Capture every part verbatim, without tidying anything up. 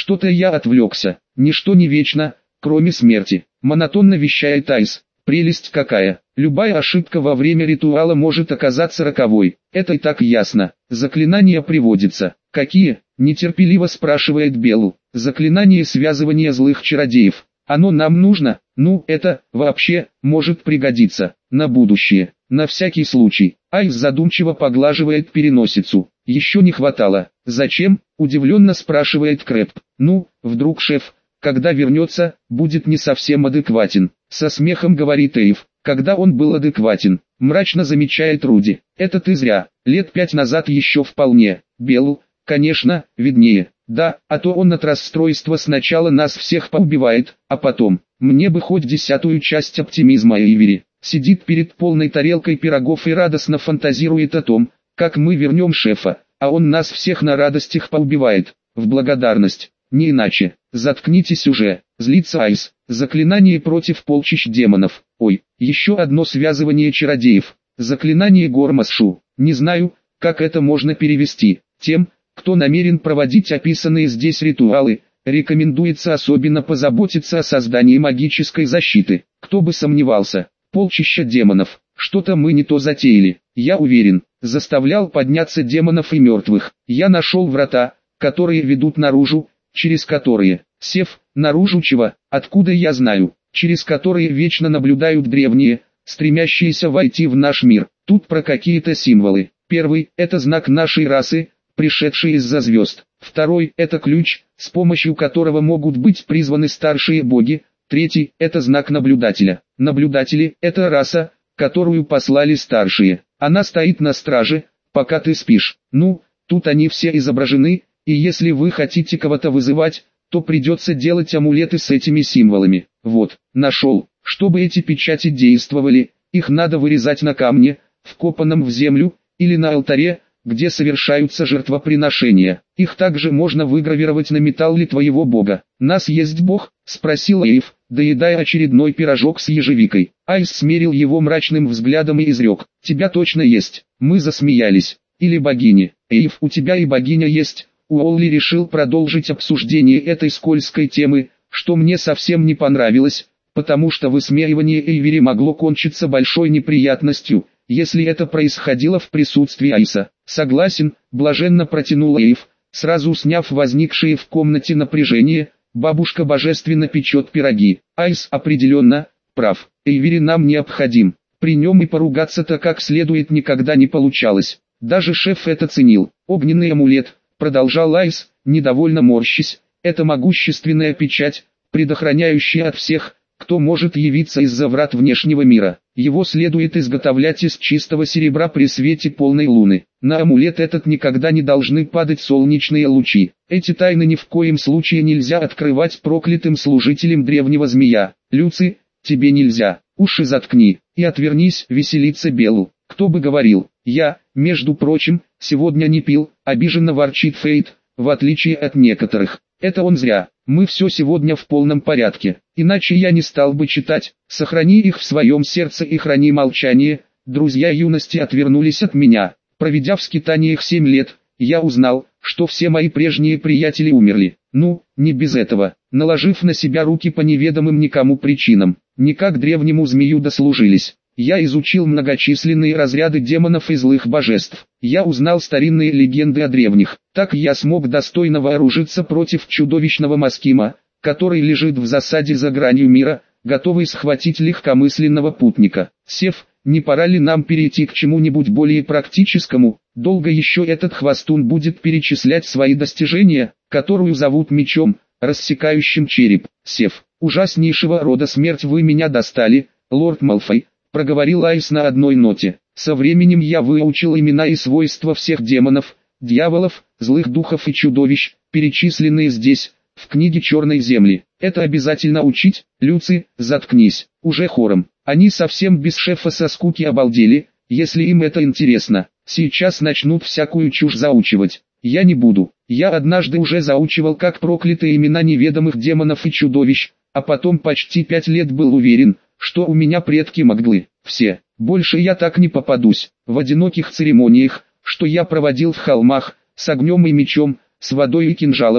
Что-то я отвлекся. Ничто не вечно, кроме смерти. Монотонно вещает Айс. Прелесть какая. Любая ошибка во время ритуала может оказаться роковой. Это и так ясно. Заклинания приводятся. Какие? Нетерпеливо спрашивает Беллу. Заклинание связывания злых чародеев. Оно нам нужно? Ну, это, вообще, может пригодиться. На будущее. На всякий случай. Айс задумчиво поглаживает переносицу. Еще не хватало. Зачем? Удивленно спрашивает Крэп. Ну, вдруг шеф, когда вернется, будет не совсем адекватен. Со смехом говорит Эйв. Когда он был адекватен, мрачно замечает Руди. Это ты зря. Лет пять назад еще вполне. Беллу, конечно, виднее. Да, а то он от расстройства сначала нас всех поубивает, а потом, мне бы хоть десятую часть оптимизма Эйвери. Сидит перед полной тарелкой пирогов и радостно фантазирует о том, как мы вернем шефа, а он нас всех на радостях поубивает. В благодарность. Не иначе. Заткнитесь уже. Злится Айс. Заклинание против полчищ демонов. Ой, еще одно связывание чародеев. Заклинание Гормасшу. Не знаю, как это можно перевести. Тем, кто намерен проводить описанные здесь ритуалы, рекомендуется особенно позаботиться о создании магической защиты. Кто бы сомневался. Полчища демонов. Что-то мы не то затеяли. Я уверен. Заставлял подняться демонов и мертвых. Я нашел врата, которые ведут наружу, через которые, сев, наружу чего, откуда я знаю, через которые вечно наблюдают древние, стремящиеся войти в наш мир. Тут про какие-то символы. Первый – это знак нашей расы, пришедший из-за звезд. Второй – это ключ, с помощью которого могут быть призваны старшие боги. Третий – это знак наблюдателя. Наблюдатели – это раса, которую послали старшие. Она стоит на страже, пока ты спишь. Ну, тут они все изображены. И если вы хотите кого-то вызывать, то придется делать амулеты с этими символами. Вот, нашел. Чтобы эти печати действовали, их надо вырезать на камне, вкопанном в землю, или на алтаре, где совершаются жертвоприношения. Их также можно выгравировать на металле твоего бога. «Нас есть бог?» – спросил Эйв, доедая очередной пирожок с ежевикой. Айс смерил его мрачным взглядом и изрек. «Тебя точно есть». Мы засмеялись. «Или богини». «Эйв, у тебя и богиня есть». Уолли решил продолжить обсуждение этой скользкой темы, что мне совсем не понравилось, потому что высмеивание Эйвери могло кончиться большой неприятностью, если это происходило в присутствии Айса. Согласен, блаженно протянул Эйв, сразу сняв возникшее в комнате напряжение. Бабушка божественно печет пироги. Айс определенно прав. Эйвери нам необходим. При нем и поругаться-то как следует никогда не получалось. Даже шеф это ценил. Огненный амулет. Продолжал Айс, недовольно морщись, это могущественная печать, предохраняющая от всех, кто может явиться из-за врат внешнего мира. Его следует изготовлять из чистого серебра при свете полной луны. На амулет этот никогда не должны падать солнечные лучи. Эти тайны ни в коем случае нельзя открывать проклятым служителям древнего змея. Люци, тебе нельзя, уши заткни, и отвернись, веселится Беллу. Кто бы говорил, я, между прочим, сегодня не пил, обиженно ворчит Фейт, в отличие от некоторых. Это он зря, мы все сегодня в полном порядке, иначе я не стал бы читать. Сохрани их в своем сердце и храни молчание. Друзья юности отвернулись от меня. Проведя в скитаниях семь лет, я узнал, что все мои прежние приятели умерли. Ну, не без этого, наложив на себя руки по неведомым никому причинам, не как древнему змею дослужились. Я изучил многочисленные разряды демонов и злых божеств. Я узнал старинные легенды о древних. Так я смог достойно вооружиться против чудовищного Маскима, который лежит в засаде за гранью мира, готовый схватить легкомысленного путника. Сев, не пора ли нам перейти к чему-нибудь более практическому? Долго еще этот хвостун будет перечислять свои достижения, которую зовут мечом, рассекающим череп. Сев, ужаснейшего рода смерть вы меня достали, лорд Малфой. Проговорил Айс на одной ноте. Со временем я выучил имена и свойства всех демонов, дьяволов, злых духов и чудовищ, перечисленные здесь, в книге Черной Земли. Это обязательно учить? Люци, заткнись, уже хором. Они совсем без шефа со скуки обалдели, если им это интересно. Сейчас начнут всякую чушь заучивать. Я не буду. Я однажды уже заучивал как проклятые имена неведомых демонов и чудовищ, а потом почти пять лет был уверен, что у меня предки Магдлы, все. Больше я так не попадусь. В одиноких церемониях, что я проводил в холмах, с огнем и мечом, с водой и кинжалом,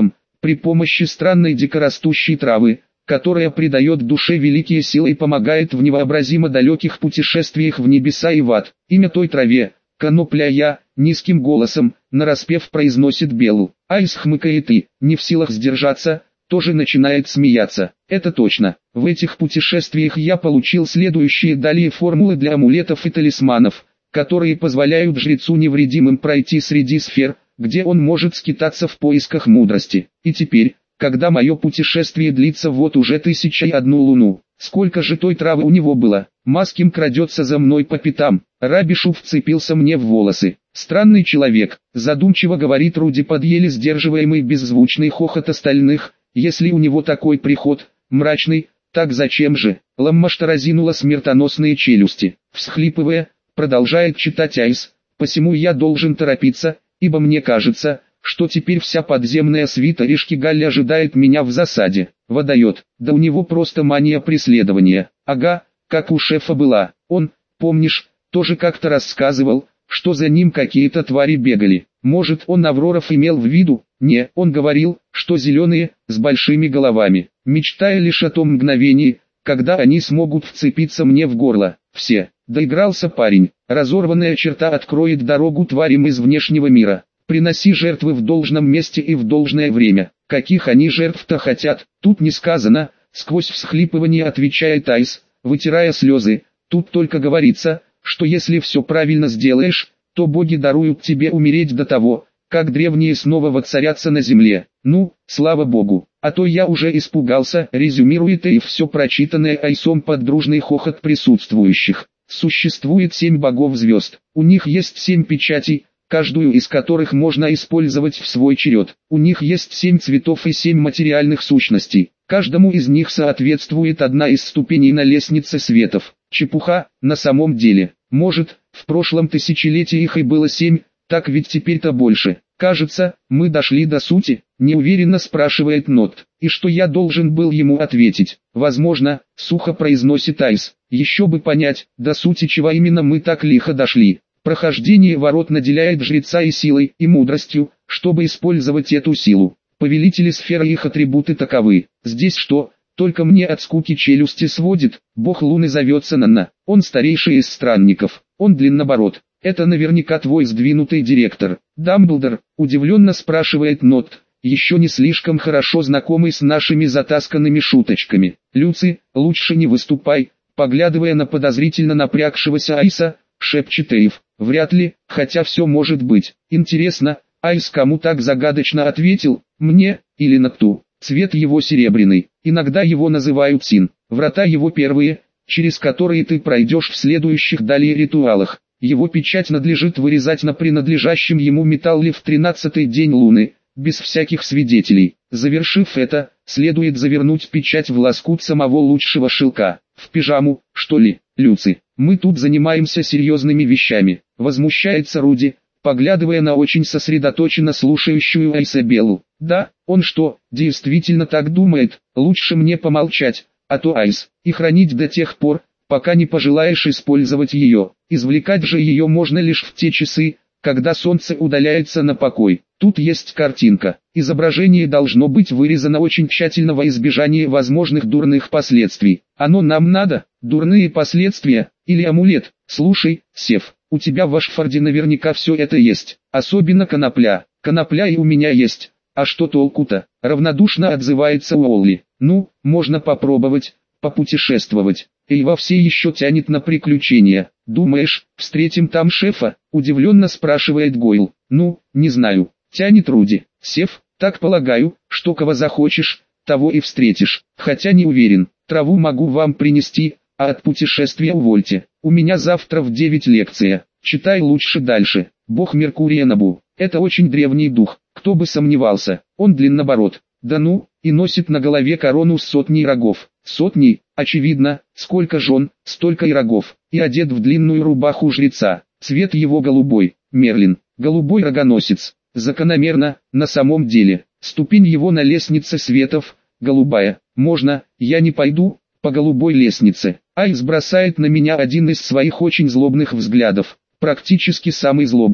при помощи странной дикорастущей травы, которая придает душе великие силы и помогает в невообразимо далеких путешествиях в небеса и в ад. Имя той траве — конопля. Я, низким голосом, нараспев произносит Белу. Айс хмыкает и, не в силах сдержаться, тоже начинает смеяться. Это точно. В этих путешествиях я получил следующие далее формулы для амулетов и талисманов, которые позволяют жрецу невредимым пройти среди сфер, где он может скитаться в поисках мудрости. И теперь, когда мое путешествие длится вот уже тысяча и одну луну, сколько же той травы у него было? Маским крадется за мной по пятам. Рабишу вцепился мне в волосы. Странный человек, задумчиво говорит Руди под еле сдерживаемый беззвучный хохот остальных. Если у него такой приход, мрачный, так зачем же? Ламмашта разинула смертоносные челюсти. Всхлипывая, продолжает читать Айс. Посему я должен торопиться, ибо мне кажется, что теперь вся подземная свита Ришкигалли ожидает меня в засаде. Водает, да у него просто мания преследования. Ага, как у шефа была. Он, помнишь, тоже как-то рассказывал, что за ним какие-то твари бегали. Может, он Авроров имел в виду? Не, он говорил, что зеленые, с большими головами, мечтая лишь о том мгновении, когда они смогут вцепиться мне в горло. Все. Доигрался парень. Разорванная черта откроет дорогу тварям из внешнего мира. Приноси жертвы в должном месте и в должное время. Каких они жертв-то хотят, тут не сказано, сквозь всхлипывание отвечает Айс, вытирая слезы. Тут только говорится, что если все правильно сделаешь, то боги даруют тебе умереть до того, как древние снова воцарятся на земле. Ну, слава богу, а то я уже испугался, резюмирует и все прочитанное Айсом под дружный хохот присутствующих. Существует семь богов-звезд, у них есть семь печатей, каждую из которых можно использовать в свой черед. У них есть семь цветов и семь материальных сущностей. Каждому из них соответствует одна из ступеней на лестнице светов. Чепуха, на самом деле. Может, в прошлом тысячелетии их и было семь, так ведь теперь-то больше. Кажется, мы дошли до сути, неуверенно спрашивает Нот. И что я должен был ему ответить? Возможно, сухо произносит Айс. Еще бы понять, до сути чего именно мы так лихо дошли. Прохождение ворот наделяет жреца и силой, и мудростью, чтобы использовать эту силу. Повелители сферы и их атрибуты таковы. Здесь что? Только мне от скуки челюсти сводит. Бог Луны зовется Нанна. Он старейший из странников. Он длиннобород. Это наверняка твой сдвинутый директор. Дамблдор, удивленно спрашивает Нот, еще не слишком хорошо знакомый с нашими затасканными шуточками. Люци, лучше не выступай, поглядывая на подозрительно напрягшегося Айса, шепчет Эйв. Вряд ли, хотя все может быть. Интересно, Айс кому так загадочно ответил, мне, или Нотту? Цвет его серебряный, иногда его называют Син. Врата его первые, через которые ты пройдешь в следующих далее ритуалах. Его печать надлежит вырезать на принадлежащем ему металле в тринадцатый день луны, без всяких свидетелей. Завершив это, следует завернуть печать в лоскут самого лучшего шелка. В пижаму, что ли, Люци? Мы тут занимаемся серьезными вещами, возмущается Руди, поглядывая на очень сосредоточенно слушающую Айсабеллу. Да, он что, действительно так думает? Лучше мне помолчать, а то Айс, и хранить до тех пор, пока не пожелаешь использовать ее. Извлекать же ее можно лишь в те часы, когда солнце удаляется на покой. Тут есть картинка. Изображение должно быть вырезано очень тщательно во избежание возможных дурных последствий. Оно нам надо? Дурные последствия? Или амулет? Слушай, Сев, у тебя в Ашфорде наверняка все это есть. Особенно конопля. Конопля и у меня есть. А что толку-то? Равнодушно отзывается Уолли. Ну, можно попробовать, попутешествовать. Эйва все еще тянет на приключения. Думаешь, встретим там шефа? Удивленно спрашивает Гойл. Ну, не знаю. Тянет Руди. Сев, так полагаю, что кого захочешь, того и встретишь. Хотя не уверен. Траву могу вам принести, а от путешествия увольте. У меня завтра в девять лекция. Читай лучше дальше. Бог Меркурия Набу. Это очень древний дух. Кто бы сомневался. Он длиннобород. Да ну, и носит на голове корону с сотней рогов. Сотней, очевидно, сколько жен, столько и рогов. И одет в длинную рубаху жреца. Цвет его голубой. Мерлин. Голубой рогоносец. Закономерно, на самом деле. Ступень его на лестнице светов, голубая. Можно, я не пойду, по голубой лестнице. Айс бросает на меня один из своих очень злобных взглядов. Практически самый злобный.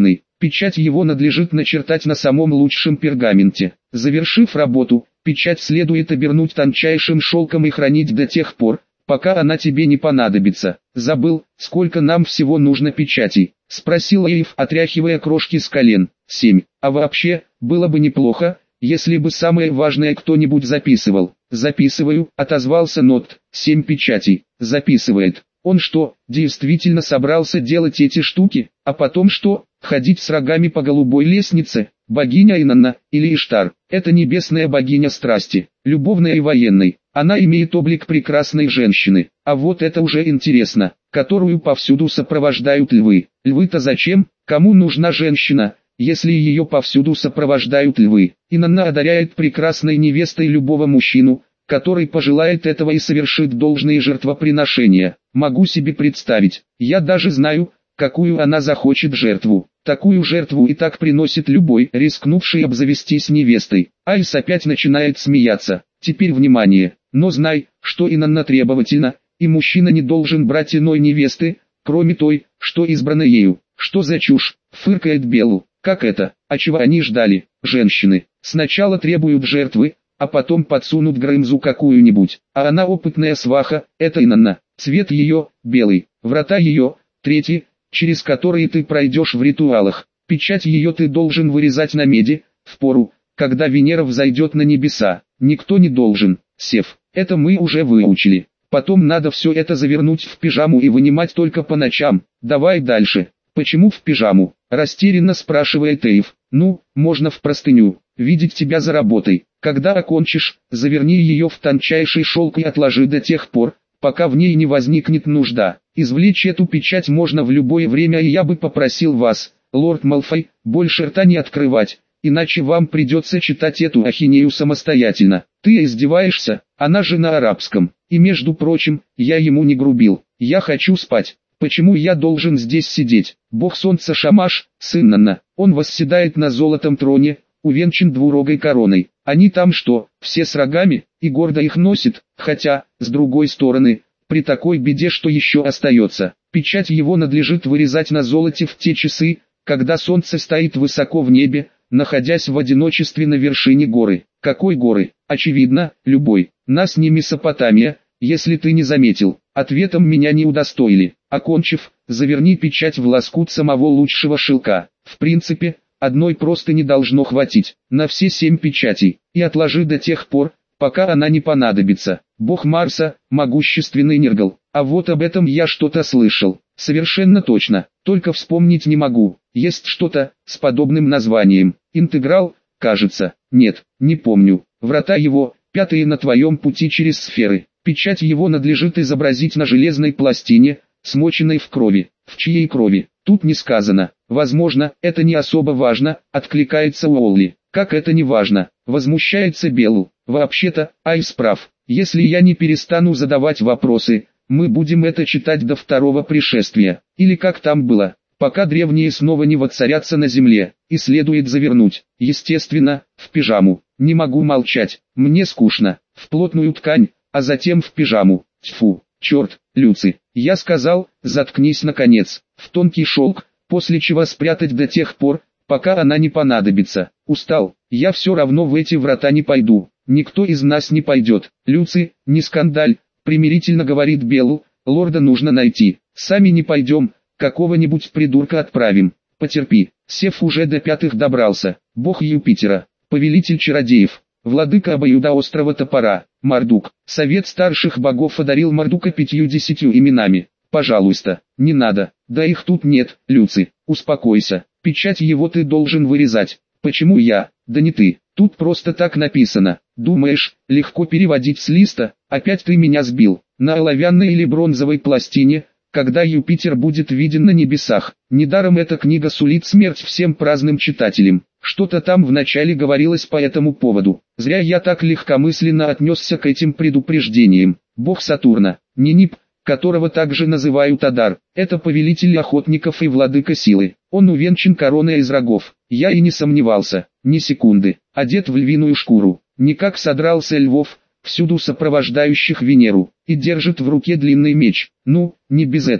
Печать его надлежит начертать на самом лучшем пергаменте. Завершив работу, печать следует обернуть тончайшим шелком и хранить до тех пор, пока она тебе не понадобится. Забыл, сколько нам всего нужно печатей? Спросил Эйв, отряхивая крошки с колен. Семь. А вообще, было бы неплохо, если бы самое важное кто-нибудь записывал. Записываю, отозвался Нот. Семь печатей. Записывает. Он что, действительно собрался делать эти штуки? А потом что, ходить с рогами по голубой лестнице? Богиня Инанна, или Иштар, это небесная богиня страсти, любовной и военной. Она имеет облик прекрасной женщины. А вот это уже интересно, которую повсюду сопровождают львы. Львы-то зачем? Кому нужна женщина, если ее повсюду сопровождают львы? Инанна одаряет прекрасной невестой любого мужчину, который пожелает этого и совершит должные жертвоприношения. Могу себе представить, я даже знаю, какую она захочет жертву. Такую жертву и так приносит любой, рискнувший обзавестись невестой. Айс опять начинает смеяться. Теперь внимание, но знай, что Инанна требовательна, и мужчина не должен брать иной невесты, кроме той, что избрана ею. Что за чушь, фыркает Беллу. Как это, а чего они ждали? Женщины сначала требуют жертвы, а потом подсунут Грымзу какую-нибудь. А она опытная сваха, это Инанна. Цвет ее, белый, врата ее, третий, через которые ты пройдешь в ритуалах. Печать ее ты должен вырезать на меди, в пору, когда Венера взойдет на небеса. Никто не должен, Сев, это мы уже выучили. Потом надо все это завернуть в пижаму и вынимать только по ночам. Давай дальше. Почему в пижаму? Растерянно спрашивает Эйв. Ну, можно в простыню. Видеть тебя за работой. Когда окончишь, заверни ее в тончайший шелк и отложи до тех пор, пока в ней не возникнет нужда. Извлечь эту печать можно в любое время, и я бы попросил вас, лорд Малфой, больше рта не открывать, иначе вам придется читать эту ахинею самостоятельно. Ты издеваешься? Она же на арабском. И между прочим, я ему не грубил. Я хочу спать. Почему я должен здесь сидеть? Бог солнца Шамаш, сын Нанна, он восседает на золотом троне, увенчан двурогой короной. Они там что, все с рогами, и гордо их носит, хотя, с другой стороны, при такой беде что еще остается? Печать его надлежит вырезать на золоте в те часы, когда солнце стоит высоко в небе, находясь в одиночестве на вершине горы. Какой горы? Очевидно, любой. Нас не Месопотамия, если ты не заметил. Ответом меня не удостоили. Окончив, заверни печать в лоскут самого лучшего шелка. В принципе, одной просто не должно хватить, на все семь печатей, и отложи до тех пор, пока она не понадобится. Бог Марса, могущественный Нергал. А вот об этом я что-то слышал. Совершенно точно, только вспомнить не могу. Есть что-то с подобным названием. Интеграл, кажется. Нет, не помню. Врата его, пятые на твоем пути через сферы. Печать его надлежит изобразить на железной пластине, смоченной в крови. В чьей крови? Тут не сказано. Возможно, это не особо важно, откликается Уолли. Как это не важно? Возмущается Белл. Вообще-то, Айс прав. Если я не перестану задавать вопросы, мы будем это читать до второго пришествия. Или как там было, пока древние снова не воцарятся на земле. И следует завернуть, естественно, в пижаму. Не могу молчать, мне скучно. В плотную ткань, а затем в пижаму. Тьфу, черт, Люци. Я сказал, заткнись наконец. В тонкий шелк, после чего спрятать до тех пор, пока она не понадобится. Устал, я все равно в эти врата не пойду. Никто из нас не пойдет. Люци, не скандаль, примирительно говорит Беллу, лорда нужно найти. Сами не пойдем, какого-нибудь придурка отправим. Потерпи, Сев уже до пятых добрался. Бог Юпитера, повелитель чародеев, владыка обоюдоострого топора, Мардук. Совет старших богов одарил Мардука пятью-десятью именами. Пожалуйста, не надо, да их тут нет, Люци, успокойся. Печать его ты должен вырезать. Почему я? Да не ты. Тут просто так написано. Думаешь, легко переводить с листа? Опять ты меня сбил. На оловянной или бронзовой пластине, когда Юпитер будет виден на небесах. Недаром эта книга сулит смерть всем праздным читателям. Что-то там вначале говорилось по этому поводу. Зря я так легкомысленно отнесся к этим предупреждениям. Бог Сатурна, Нинип, которого также называют Адар, это повелитель охотников и владыка силы. Он увенчан короной из рогов. Я и не сомневался, ни секунды. Одет в львиную шкуру, никак содрался львов, всюду сопровождающих Венеру, и держит в руке длинный меч. Ну, не без этого.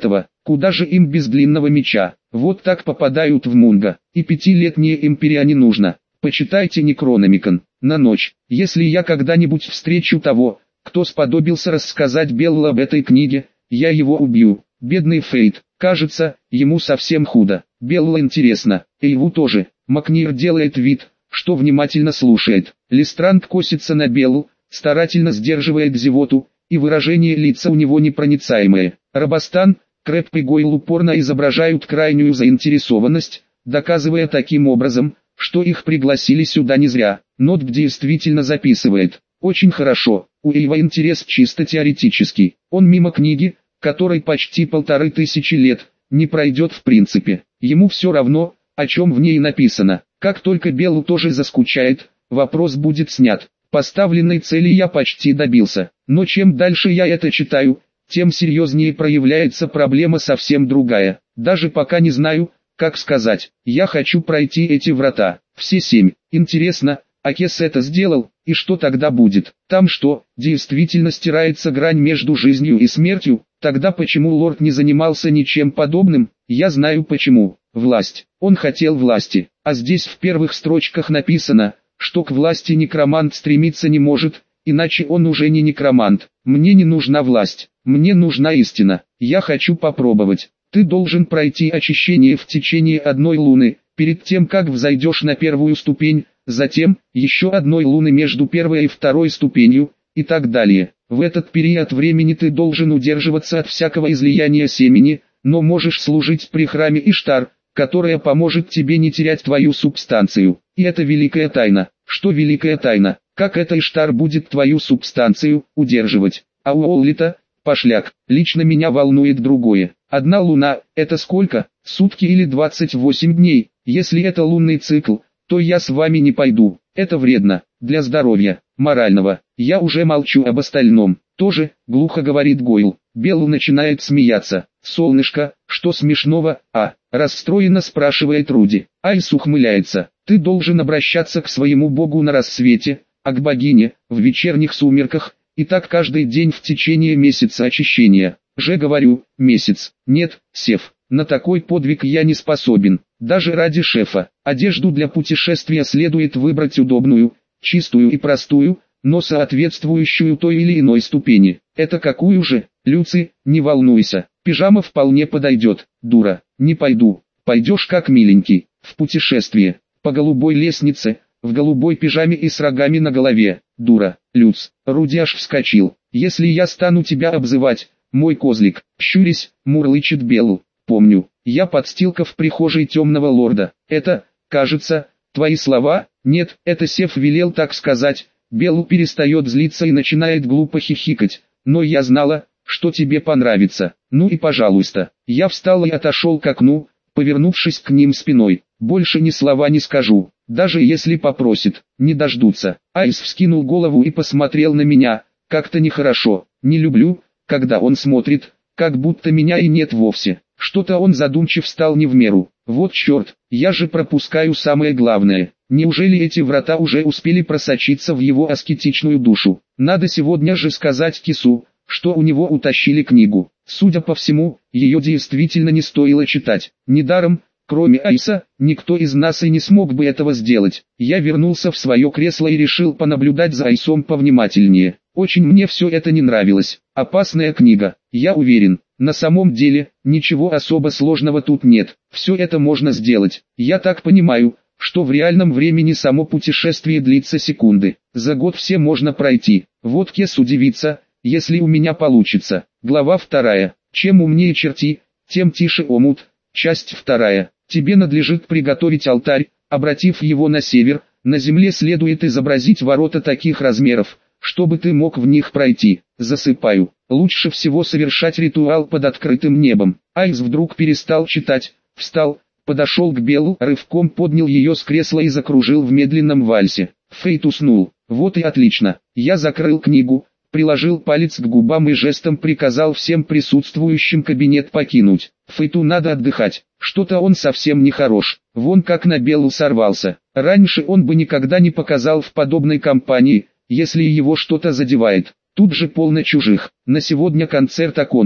Куда же им без длинного меча? Вот так попадают в Мунго. И пятилетние империя не нужно. Почитайте Некрономикон. На ночь. Если я когда-нибудь встречу того, кто сподобился рассказать Беллу об этой книге, я его убью. Бедный Фейт. Кажется, ему совсем худо. Белла интересно. Эйву тоже. Макнир делает вид, что внимательно слушает. Лестранг косится на Беллу, старательно сдерживает зевоту, и выражение лица у него непроницаемое. Робостан, Крэб и Гойл упорно изображают крайнюю заинтересованность, доказывая таким образом, что их пригласили сюда не зря. Нотб действительно записывает. Очень хорошо. У Эйва интерес чисто теоретический. Он мимо книги, которой почти полторы тысячи лет, не пройдет в принципе. Ему все равно, о чем в ней написано. Как только Беллу тоже заскучает, вопрос будет снят. Поставленной цели я почти добился. Но чем дальше я это читаю, тем серьезнее проявляется проблема совсем другая. Даже пока не знаю, как сказать. Я хочу пройти эти врата. Все семь. Интересно, а Кес это сделал, и что тогда будет? Там что, действительно стирается грань между жизнью и смертью? Тогда почему лорд не занимался ничем подобным? Я знаю почему. Власть. Он хотел власти. А здесь в первых строчках написано, что к власти некромант стремиться не может, иначе он уже не некромант. Мне не нужна власть. Мне нужна истина. Я хочу попробовать. Ты должен пройти очищение в течение одной луны, перед тем как взойдешь на первую ступень, затем еще одной луны между первой и второй ступенью, и так далее. В этот период времени ты должен удерживаться от всякого излияния семени, но можешь служить при храме Иштар, которая поможет тебе не терять твою субстанцию. И это великая тайна. Что великая тайна? Как это Иштар будет твою субстанцию удерживать? А у Оллита, пошляк, лично меня волнует другое. Одна луна, это сколько? Сутки или двадцать восемь дней? Если это лунный цикл, то я с вами не пойду. Это вредно. Для здоровья, морального. Я уже молчу об остальном. Тоже, глухо говорит Гойл. Белл начинает смеяться. Солнышко, что смешного, а? Расстроенно спрашивает Руди. Айс ухмыляется. Ты должен обращаться к своему богу на рассвете, а к богине, в вечерних сумерках, и так каждый день в течение месяца очищения. Же говорю, месяц. Нет, Сев, на такой подвиг я не способен, даже ради шефа. Одежду для путешествия следует выбрать удобную, чистую и простую, но соответствующую той или иной ступени. Это какую же? Люци, не волнуйся, пижама вполне подойдет. Дура, не пойду. Пойдешь как миленький, в путешествие, по голубой лестнице, в голубой пижаме и с рогами на голове. Дура, Люц. Руди аж вскочил. Если я стану тебя обзывать, мой козлик, щурясь, мурлычет Беллу. Помню, я подстилка в прихожей темного лорда. Это, кажется, твои слова? Нет, это Сев велел так сказать. Беллу перестает злиться и начинает глупо хихикать. Но я знала, что тебе понравится. Ну и пожалуйста. Я встал и отошел к окну, повернувшись к ним спиной. Больше ни слова не скажу, даже если попросит, не дождутся. Айс вскинул голову и посмотрел на меня, как-то нехорошо. Не люблю, когда он смотрит, как будто меня и нет вовсе. Что-то он задумчив стал не в меру. Вот черт, я же пропускаю самое главное. Неужели эти врата уже успели просочиться в его аскетичную душу? Надо сегодня же сказать Кису, что у него утащили книгу. Судя по всему, ее действительно не стоило читать. Недаром, кроме Айса, никто из нас и не смог бы этого сделать. Я вернулся в свое кресло и решил понаблюдать за Айсом повнимательнее. Очень мне все это не нравилось. Опасная книга, я уверен. На самом деле, ничего особо сложного тут нет. Все это можно сделать. Я так понимаю, что в реальном времени само путешествие длится секунды. За год все можно пройти. Вот Кес удивится, если у меня получится. Глава вторая. Чем умнее черти, тем тише омут. Часть вторая. Тебе надлежит приготовить алтарь, обратив его на север. На земле следует изобразить ворота таких размеров, чтобы ты мог в них пройти. Засыпаю. Лучше всего совершать ритуал под открытым небом. Айс вдруг перестал читать, встал, подошел к Беллу, рывком поднял ее с кресла и закружил в медленном вальсе. Фейт уснул. Вот и отлично. Я закрыл книгу, приложил палец к губам и жестом приказал всем присутствующим кабинет покинуть. Фейту надо отдыхать. Что-то он совсем не хорош. Вон как на Беллу сорвался. Раньше он бы никогда не показал в подобной компании, если его что-то задевает. Тут же полно чужих. На сегодня концерт окончен.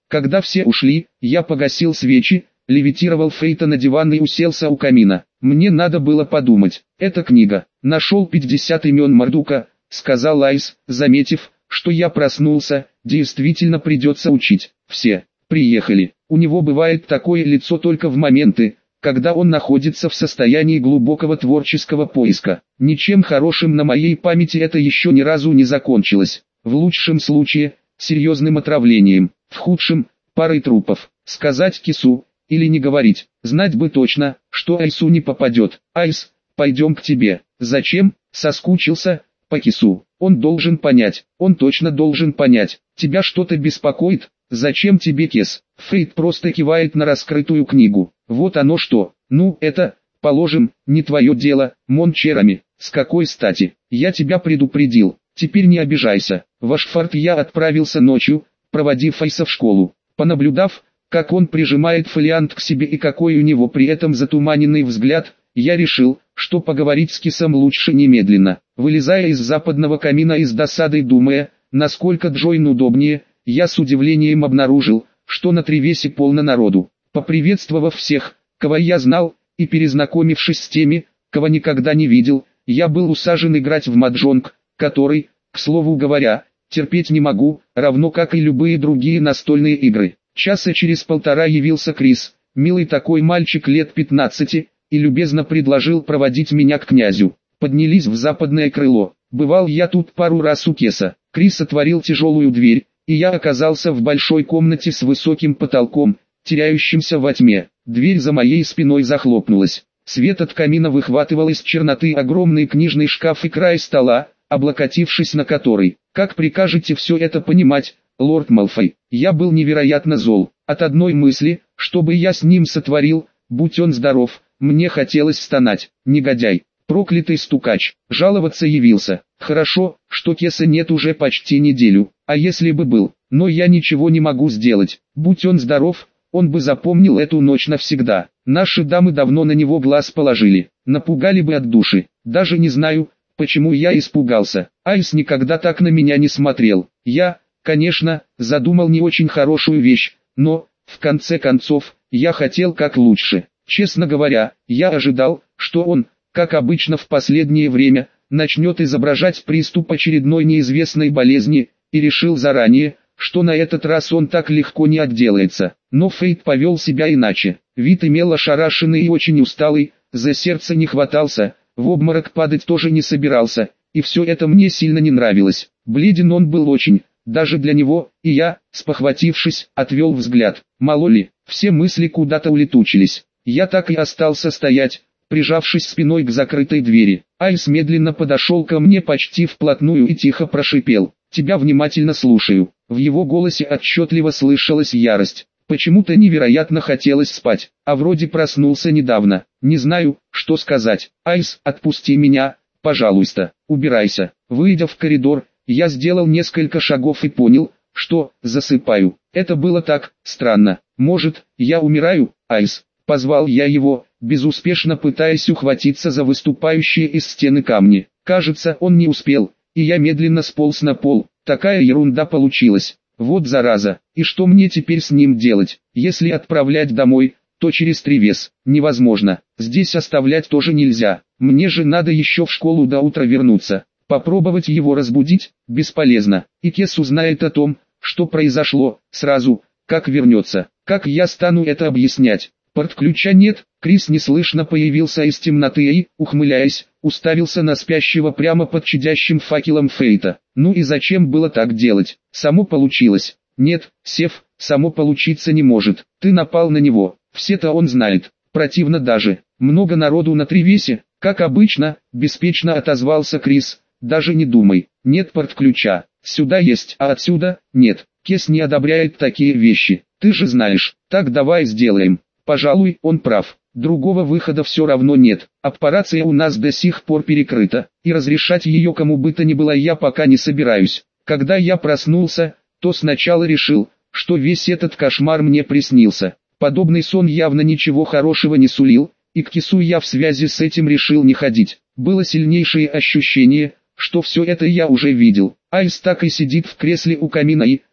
Когда все ушли, я погасил свечи, левитировал Фейта на диван и уселся у камина. Мне надо было подумать. Эта книга. Нашел пятьдесят имен Мардука, сказал Айс, заметив, что я проснулся. Действительно придется учить. Все приехали. У него бывает такое лицо только в моменты, когда он находится в состоянии глубокого творческого поиска. Ничем хорошим на моей памяти это еще ни разу не закончилось. В лучшем случае, серьезным отравлением, в худшем, парой трупов. Сказать кису, или не говорить, знать бы точно, что Айсу не попадет. Айс, пойдем к тебе. Зачем? Соскучился по кису. Он должен понять, он точно должен понять. Тебя что-то беспокоит? Зачем тебе Кес? Фейт просто кивает на раскрытую книгу. Вот оно что. Ну, это, положим, не твое дело, Мончерами. С какой стати? Я тебя предупредил. Теперь не обижайся. В Ашфорд я отправился ночью, проводив Айса в школу. Понаблюдав, как он прижимает фолиант к себе и какой у него при этом затуманенный взгляд, я решил, что поговорить с Кисом лучше немедленно. Вылезая из западного камина и с досадой думая, насколько Джойн удобнее, я с удивлением обнаружил, что на Тревесе полно народу. Поприветствовав всех, кого я знал, и перезнакомившись с теми, кого никогда не видел, я был усажен играть в маджонг, который, к слову говоря, терпеть не могу, равно как и любые другие настольные игры. Часа через полтора явился Крис, милый такой мальчик лет пятнадцати, и любезно предложил проводить меня к князю. Поднялись в западное крыло. Бывал я тут пару раз у Кеса. Крис отворил тяжелую дверь, и я оказался в большой комнате с высоким потолком, теряющимся во тьме. Дверь за моей спиной захлопнулась. Свет от камина выхватывал из черноты огромный книжный шкаф и край стола, облокотившись на который. Как прикажете все это понимать, лорд Малфой? Я был невероятно зол. От одной мысли, что бы я с ним сотворил, будь он здоров, мне хотелось стонать. Негодяй, проклятый стукач, жаловаться явился. Хорошо, что Кеса нет уже почти неделю, а если бы был, но я ничего не могу сделать. Будь он здоров, он бы запомнил эту ночь навсегда. Наши дамы давно на него глаз положили, напугали бы от души. Даже не знаю, почему я испугался. Айс никогда так на меня не смотрел. Я, конечно, задумал не очень хорошую вещь, но, в конце концов, я хотел как лучше. Честно говоря, я ожидал, что он, как обычно в последнее время, начнет изображать приступ очередной неизвестной болезни, и решил заранее, что на этот раз он так легко не отделается. Но Фейт повел себя иначе. Вид имел ошарашенный и очень усталый, за сердце не хватался, в обморок падать тоже не собирался, и все это мне сильно не нравилось. Бледен он был очень, даже для него, и я, спохватившись, отвел взгляд. Мало ли, все мысли куда-то улетучились. Я так и остался стоять, прижавшись спиной к закрытой двери. Айс медленно подошел ко мне почти вплотную и тихо прошипел: «Тебя внимательно слушаю». В его голосе отчетливо слышалась ярость. Почему-то невероятно хотелось спать, а вроде проснулся недавно. Не знаю, что сказать. «Айс, отпусти меня, пожалуйста, убирайся». Выйдя в коридор, я сделал несколько шагов и понял, что засыпаю. Это было так странно. Может, я умираю, Айс? Позвал я его, безуспешно пытаясь ухватиться за выступающие из стены камни. Кажется, он не успел, и я медленно сполз на пол. Такая ерунда получилась. Вот зараза. И что мне теперь с ним делать? Если отправлять домой, то через Тревес. Невозможно. Здесь оставлять тоже нельзя. Мне же надо еще в школу до утра вернуться. Попробовать его разбудить? Бесполезно. И Кес узнает о том, что произошло, сразу, как вернется. Как я стану это объяснять? Портключа нет. Крис неслышно появился из темноты и, ухмыляясь, уставился на спящего прямо под чадящим факелом Фейта. Ну и зачем было так делать? Само получилось. Нет, Сев, само получиться не может. Ты напал на него. Все-то он знает. Противно даже. Много народу на Тревесе. Как обычно, беспечно отозвался Крис. Даже не думай. Нет портключа. Сюда есть, а отсюда нет. Кес не одобряет такие вещи. Ты же знаешь. Так давай сделаем. Пожалуй, он прав. Другого выхода все равно нет. Аппарация у нас до сих пор перекрыта, и разрешать ее кому бы то ни было я пока не собираюсь. Когда я проснулся, то сначала решил, что весь этот кошмар мне приснился. Подобный сон явно ничего хорошего не сулил, и к Кесу я в связи с этим решил не ходить. Было сильнейшее ощущение, что все это я уже видел. Айс так и сидит в кресле у камина и,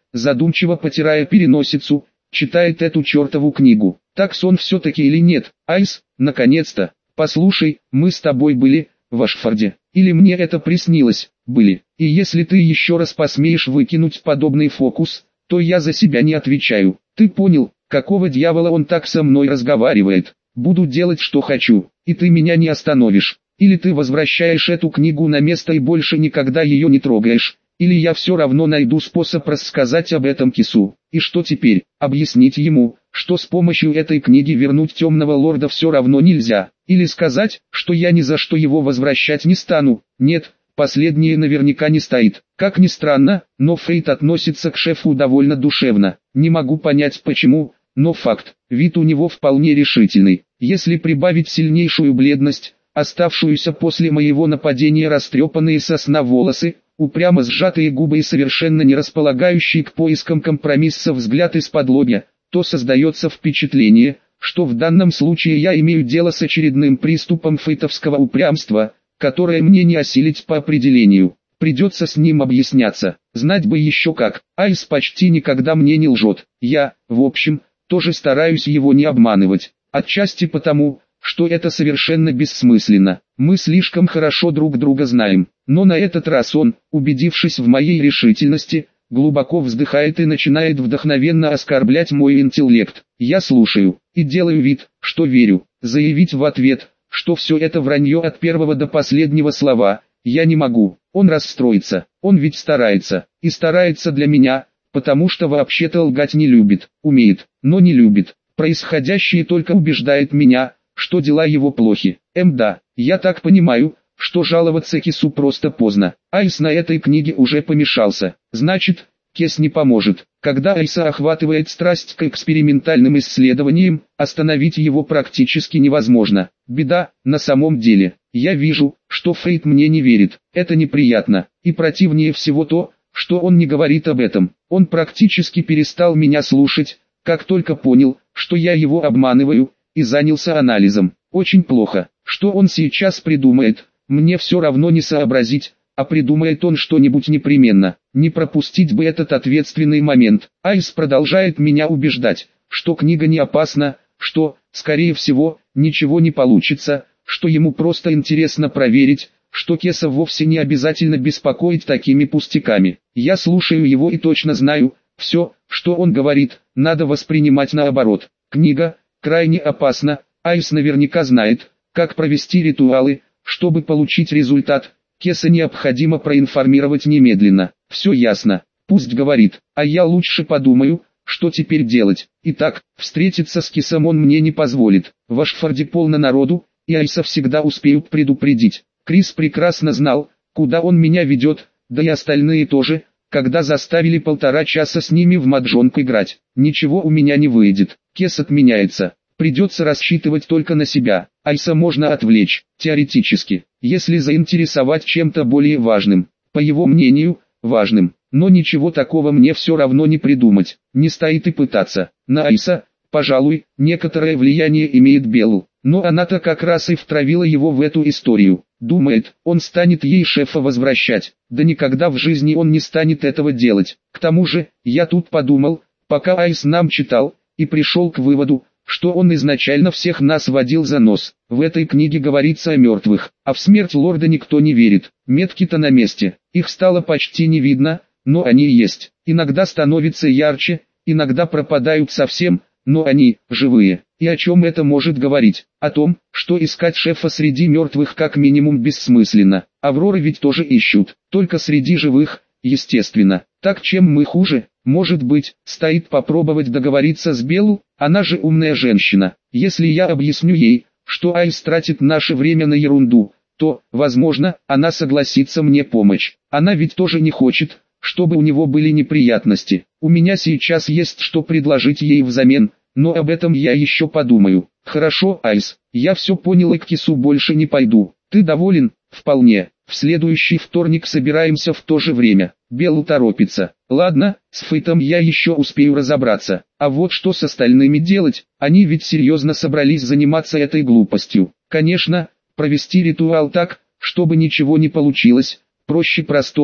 задумчиво потирая переносицу, читает эту чертову книгу. Так сон все-таки или нет? Айс, наконец-то. Послушай, мы с тобой были в Ашфорде. Или мне это приснилось? Были. И если ты еще раз посмеешь выкинуть подобный фокус, то я за себя не отвечаю. Ты понял, какого дьявола он так со мной разговаривает? Буду делать, что хочу, и ты меня не остановишь. Или ты возвращаешь эту книгу на место и больше никогда ее не трогаешь, или я все равно найду способ рассказать об этом Кису. И что теперь? Объяснить ему, что с помощью этой книги вернуть темного лорда все равно нельзя. Или сказать, что я ни за что его возвращать не стану. Нет, последнее наверняка не стоит. Как ни странно, но Фейт относится к шефу довольно душевно. Не могу понять почему, но факт, вид у него вполне решительный. Если прибавить сильнейшую бледность, оставшуюся после моего нападения растрепанные со сна волосы, упрямо сжатые губы и совершенно не располагающий к поискам компромисса взгляд из-под лобья, то создается впечатление, что в данном случае я имею дело с очередным приступом фейтовского упрямства, которое мне не осилить по определению. Придется с ним объясняться, знать бы еще как. Айс почти никогда мне не лжет. Я, в общем, тоже стараюсь его не обманывать. Отчасти потому, что это совершенно бессмысленно. Мы слишком хорошо друг друга знаем. Но на этот раз он, убедившись в моей решительности, глубоко вздыхает и начинает вдохновенно оскорблять мой интеллект. Я слушаю, и делаю вид, что верю. Заявить в ответ, что все это вранье от первого до последнего слова, я не могу. Он расстроится, он ведь старается, и старается для меня, потому что вообще-то лгать не любит, умеет, но не любит. Происходящее только убеждает меня, что дела его плохи. Эм да, я так понимаю, что жаловаться Кису просто поздно. Айс на этой книге уже помешался. Значит, Кес не поможет. Когда Айса охватывает страсть к экспериментальным исследованиям, остановить его практически невозможно. Беда, на самом деле. Я вижу, что Фейт мне не верит. Это неприятно. И противнее всего то, что он не говорит об этом. Он практически перестал меня слушать, как только понял, что я его обманываю, и занялся анализом. Очень плохо. Что он сейчас придумает, мне все равно не сообразить, а придумает он что-нибудь непременно. Не пропустить бы этот ответственный момент. Айс продолжает меня убеждать, что книга не опасна, что, скорее всего, ничего не получится, что ему просто интересно проверить, что Кеса вовсе не обязательно беспокоить такими пустяками. Я слушаю его и точно знаю, все, что он говорит, надо воспринимать наоборот. Книга крайне опасна, Айс наверняка знает, как провести ритуалы, чтобы получить результат. Кеса необходимо проинформировать немедленно. Все ясно, пусть говорит, а я лучше подумаю, что теперь делать. Итак, встретиться с Кесом он мне не позволит. В Ашфорде полно народу, и Айса всегда успеют предупредить. Крис прекрасно знал, куда он меня ведет, да и остальные тоже, когда заставили полтора часа с ними в маджонг играть. Ничего у меня не выйдет. Кес отменяется. Придется рассчитывать только на себя. Айса можно отвлечь, теоретически, если заинтересовать чем-то более важным. По его мнению, важным. Но ничего такого мне все равно не придумать. Не стоит и пытаться. На Айса, пожалуй, некоторое влияние имеет Белл. Но она-то как раз и втравила его в эту историю. Думает, он станет ей шефа возвращать. Да никогда в жизни он не станет этого делать. К тому же, я тут подумал, пока Айс нам читал, и пришел к выводу, что он изначально всех нас водил за нос. В этой книге говорится о мертвых, а в смерть лорда никто не верит. Метки-то на месте, их стало почти не видно, но они есть. Иногда становятся ярче, иногда пропадают совсем, но они живые. И о чем это может говорить? О том, что искать шефа среди мертвых как минимум бессмысленно. Авроры ведь тоже ищут, только среди живых, естественно. Так чем мы хуже? Может быть, стоит попробовать договориться с Беллу, она же умная женщина. Если я объясню ей, что Айс тратит наше время на ерунду, то, возможно, она согласится мне помочь. Она ведь тоже не хочет, чтобы у него были неприятности. У меня сейчас есть что предложить ей взамен, но об этом я еще подумаю. Хорошо, Айс, я все понял и к Кису больше не пойду. Ты доволен? Вполне. В следующий вторник собираемся в то же время. Белл торопится. Ладно, с Фейтом я еще успею разобраться. А вот что с остальными делать? Они ведь серьезно собрались заниматься этой глупостью. Конечно, провести ритуал так, чтобы ничего не получилось, проще простого,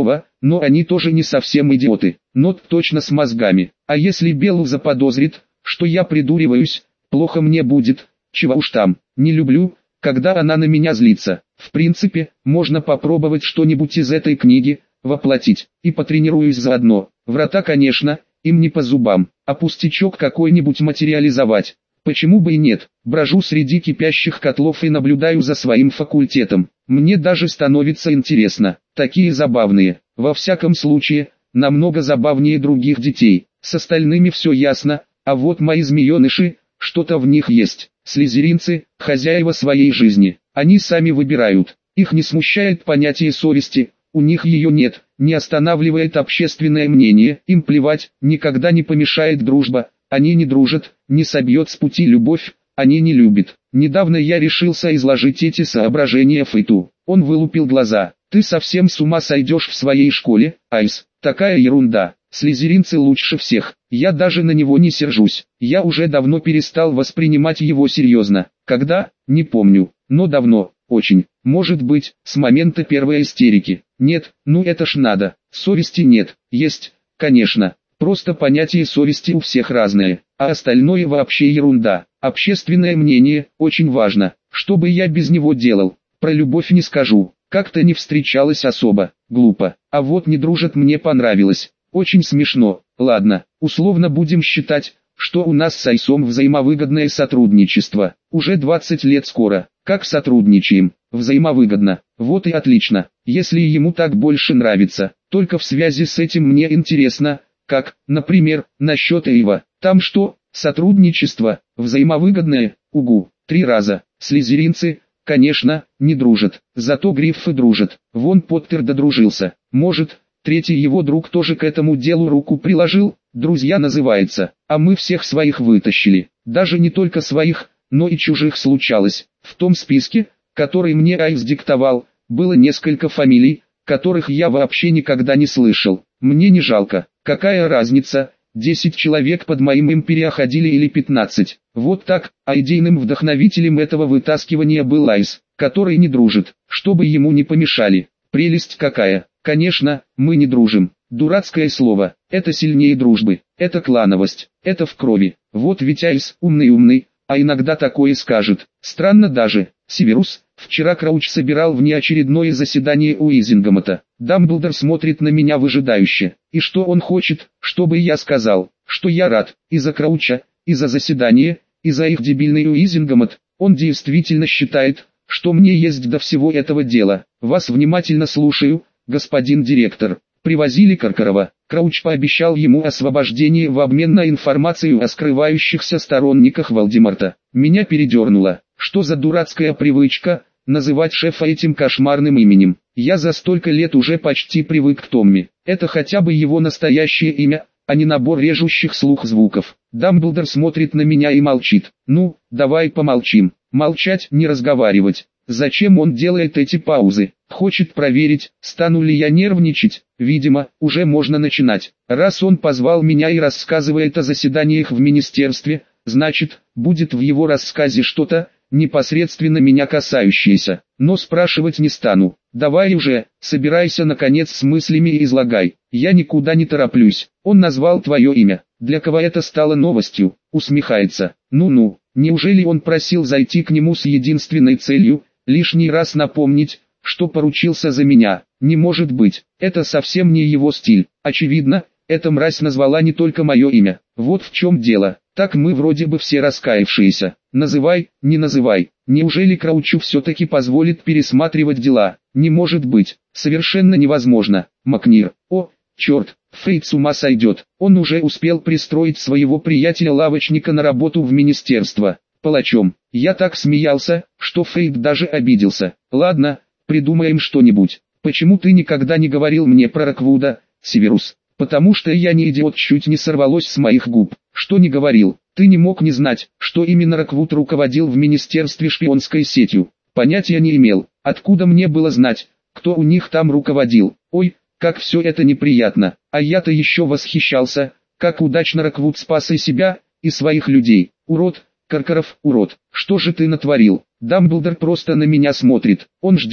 но они тоже не совсем идиоты, но точно с мозгами. А если Беллу заподозрит, что я придуриваюсь, плохо мне будет, чего уж там, не люблю, когда она на меня злится. В принципе, можно попробовать что-нибудь из этой книги, воплотить, и потренируюсь заодно. Врата, конечно, им не по зубам, а пустячок какой-нибудь материализовать. Почему бы и нет? Брожу среди кипящих котлов и наблюдаю за своим факультетом. Мне даже становится интересно. Такие забавные. Во всяком случае, намного забавнее других детей. С остальными все ясно, а вот мои змееныши, что-то в них есть. Слизеринцы, хозяева своей жизни. Они сами выбирают. Их не смущает понятие совести, у них ее нет, не останавливает общественное мнение. Им плевать, никогда не помешает дружба. Они не дружат, не собьет с пути любовь, они не любят. Недавно я решился изложить эти соображения Фейту. Он вылупил глаза. Ты совсем с ума сойдешь в своей школе, Айс? Такая ерунда. Слизеринцы лучше всех. Я даже на него не сержусь. Я уже давно перестал воспринимать его серьезно. Когда? Не помню. Но давно. Очень. Может быть, с момента первой истерики. Нет, ну это ж надо. Совести нет. Есть, конечно. Просто понятие совести у всех разное, а остальное вообще ерунда. Общественное мнение очень важно. Что бы я без него делал? Про любовь не скажу. Как-то не встречалась особо. Глупо. А вот не дружат мне понравилось. Очень смешно. Ладно, условно будем считать, что у нас с Айсом взаимовыгодное сотрудничество. Уже двадцать лет скоро. Как сотрудничаем? Взаимовыгодно. Вот и отлично. Если ему так больше нравится. Только в связи с этим мне интересно, как, например, насчет Эйва. Там что? Сотрудничество, взаимовыгодное, угу. Три раза. Слизеринцы, конечно, не дружат. Зато Гриффы дружат. Вон Поттер додружился. Может, третий его друг тоже к этому делу руку приложил? Друзья называется. А мы всех своих вытащили. Даже не только своих, но и чужих случалось. В том списке, который мне Айс диктовал, было несколько фамилий, которых я вообще никогда не слышал. Мне не жалко. Какая разница, десять человек под моим им переходили или пятнадцать. Вот так, а идейным вдохновителем этого вытаскивания был Айс, который не дружит, чтобы ему не помешали. Прелесть какая. Конечно, мы не дружим. Дурацкое слово. Это сильнее дружбы. Это клановость. Это в крови. Вот ведь Айс умный-умный, а иногда такое скажет. Странно даже. Северус, вчера Крауч собирал внеочередное заседание Уизингамота. Дамблдор смотрит на меня выжидающе. И что он хочет, чтобы я сказал? Что я рад, и за Крауча, и за заседание, и за их дебильный Уизингамот. Он действительно считает, что мне есть до всего этого дела. Вас внимательно слушаю, господин директор. Привозили Каркарова. Крауч пообещал ему освобождение в обмен на информацию о скрывающихся сторонниках Волдеморта. Меня передернуло. Что за дурацкая привычка, называть шефа этим кошмарным именем? Я за столько лет уже почти привык к Томми. Это хотя бы его настоящее имя, а не набор режущих слух звуков. Дамблдор смотрит на меня и молчит. Ну, давай помолчим. Молчать, не разговаривать. Зачем он делает эти паузы? Хочет проверить, стану ли я нервничать? Видимо, уже можно начинать. Раз он позвал меня и рассказывает о заседаниях в министерстве, значит, будет в его рассказе что-то, непосредственно меня касающееся. Но спрашивать не стану. Давай уже, собирайся наконец с мыслями и излагай. Я никуда не тороплюсь. Он назвал твое имя. Для кого это стало новостью? Усмехается. Ну-ну, неужели он просил зайти к нему с единственной целью, лишний раз напомнить, что поручился за меня? Не может быть, это совсем не его стиль. Очевидно, эта мразь назвала не только мое имя. Вот в чем дело. Так мы вроде бы все раскаявшиеся. Называй, не называй. Неужели Краучу все-таки позволит пересматривать дела? Не может быть. Совершенно невозможно. Макнир. О, черт, Фейт с ума сойдет. Он уже успел пристроить своего приятеля-лавочника на работу в министерство. Палачом. Я так смеялся, что Фейт даже обиделся. Ладно, придумаем что-нибудь. Почему ты никогда не говорил мне про Роквуда, Северус? Потому что я не идиот, чуть не сорвалось с моих губ. Что не говорил, ты не мог не знать, что именно Роквуд руководил в министерстве шпионской сетью. Понятия не имел, откуда мне было знать, кто у них там руководил. Ой, как все это неприятно. А я-то еще восхищался, как удачно Роквуд спас и себя, и своих людей. Урод, Каркаров, урод. Что же ты натворил? Дамблдор просто на меня смотрит. Он ждет,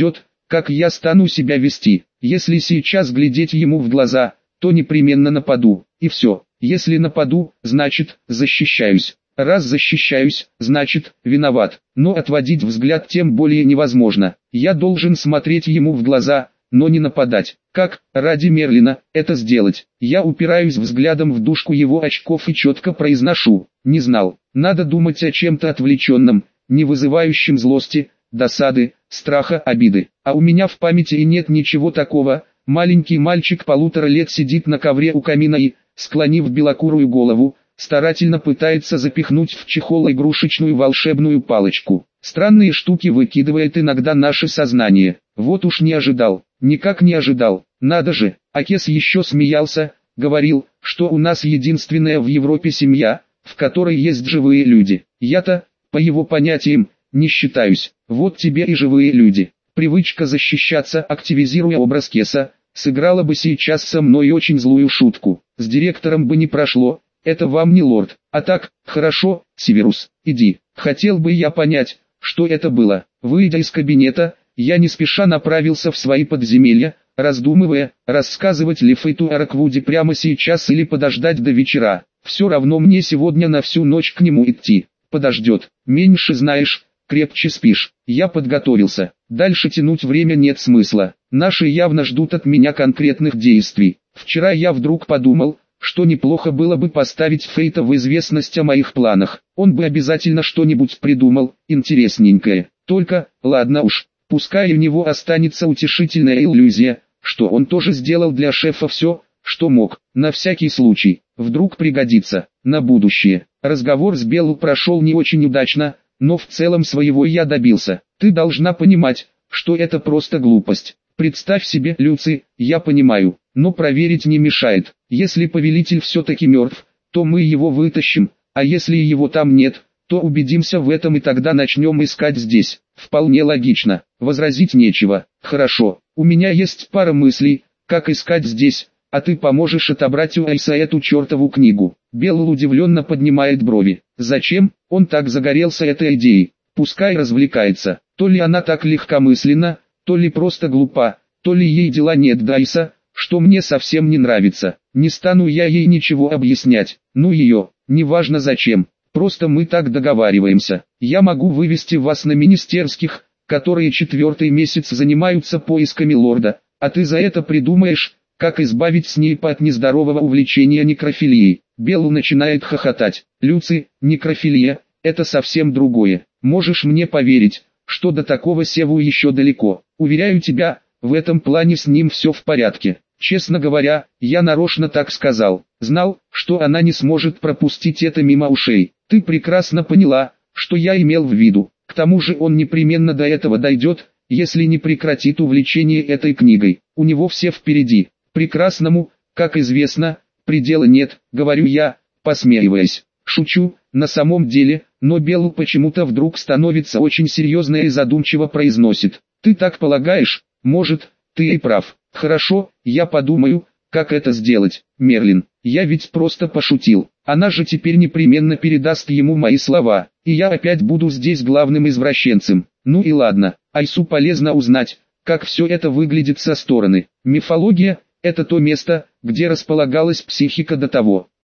как я стану себя вести. Если сейчас глядеть ему в глаза, то непременно нападу, и все. Если нападу, значит, защищаюсь. Раз защищаюсь, значит, виноват. Но отводить взгляд тем более невозможно. Я должен смотреть ему в глаза, но не нападать. Как, ради Мерлина, это сделать? Я упираюсь взглядом в дужку его очков и четко произношу: не знал. Надо думать о чем-то отвлеченном, не вызывающем злости, досады, страха, обиды. А у меня в памяти и нет ничего такого. Маленький мальчик полутора лет сидит на ковре у камина и, склонив белокурую голову, старательно пытается запихнуть в чехол игрушечную волшебную палочку. Странные штуки выкидывает иногда наше сознание. Вот уж не ожидал, никак не ожидал. Надо же, Акес еще смеялся, говорил, что у нас единственная в Европе семья, в которой есть живые люди. Я-то, по его понятиям, не считаюсь. Вот тебе и живые люди. Привычка защищаться, активизируя образ Кеса, сыграла бы сейчас со мной очень злую шутку. С директором бы не прошло. Это вам не лорд. А так, хорошо, Северус, иди. Хотел бы я понять, что это было. Выйдя из кабинета, я не спеша направился в свои подземелья, раздумывая, рассказывать ли Фейту о Роквуде прямо сейчас или подождать до вечера. Все равно мне сегодня на всю ночь к нему идти. Подождет. Меньше знаешь, крепче спишь. Я подготовился. Дальше тянуть время нет смысла. Наши явно ждут от меня конкретных действий. Вчера я вдруг подумал, что неплохо было бы поставить Фейта в известность о моих планах. Он бы обязательно что-нибудь придумал, интересненькое. Только, ладно уж, пускай у него останется утешительная иллюзия, что он тоже сделал для шефа все, что мог. На всякий случай, вдруг пригодится, на будущее. Разговор с Беллу прошел не очень удачно, но в целом своего я добился. Ты должна понимать, что это просто глупость. Представь себе, Люци, я понимаю, но проверить не мешает. Если повелитель все-таки мертв, то мы его вытащим, а если его там нет, то убедимся в этом и тогда начнем искать здесь. Вполне логично, возразить нечего. Хорошо, у меня есть пара мыслей, как искать здесь, а ты поможешь отобрать у Айса эту чертову книгу. Белл удивленно поднимает брови. Зачем? Он так загорелся этой идеей. Пускай развлекается. То ли она так легкомысленна, то ли просто глупа, то ли ей дела нет до Айса, что мне совсем не нравится. Не стану я ей ничего объяснять. Ну ее, неважно зачем. Просто мы так договариваемся. Я могу вывести вас на министерских, которые четвертый месяц занимаются поисками лорда, а ты за это придумаешь, как избавить Снейпа от нездорового увлечения некрофилией. Белл начинает хохотать. Люци, некрофилия, это совсем другое. Можешь мне поверить, что до такого Севу еще далеко. Уверяю тебя, в этом плане с ним все в порядке. Честно говоря, я нарочно так сказал. Знал, что она не сможет пропустить это мимо ушей. Ты прекрасно поняла, что я имел в виду. К тому же он непременно до этого дойдет, если не прекратит увлечение этой книгой. У него все впереди. Прекрасному, как известно, предела нет, говорю я, посмеиваясь. Шучу, на самом деле, но Беллу почему-то вдруг становится очень серьезно и задумчиво произносит. Ты так полагаешь? Может, ты и прав. Хорошо, я подумаю, как это сделать. Мерлин, я ведь просто пошутил. Она же теперь непременно передаст ему мои слова, и я опять буду здесь главным извращенцем. Ну и ладно, Айсу полезно узнать, как все это выглядит со стороны. Мифология – это то место, где располагалась психика до того,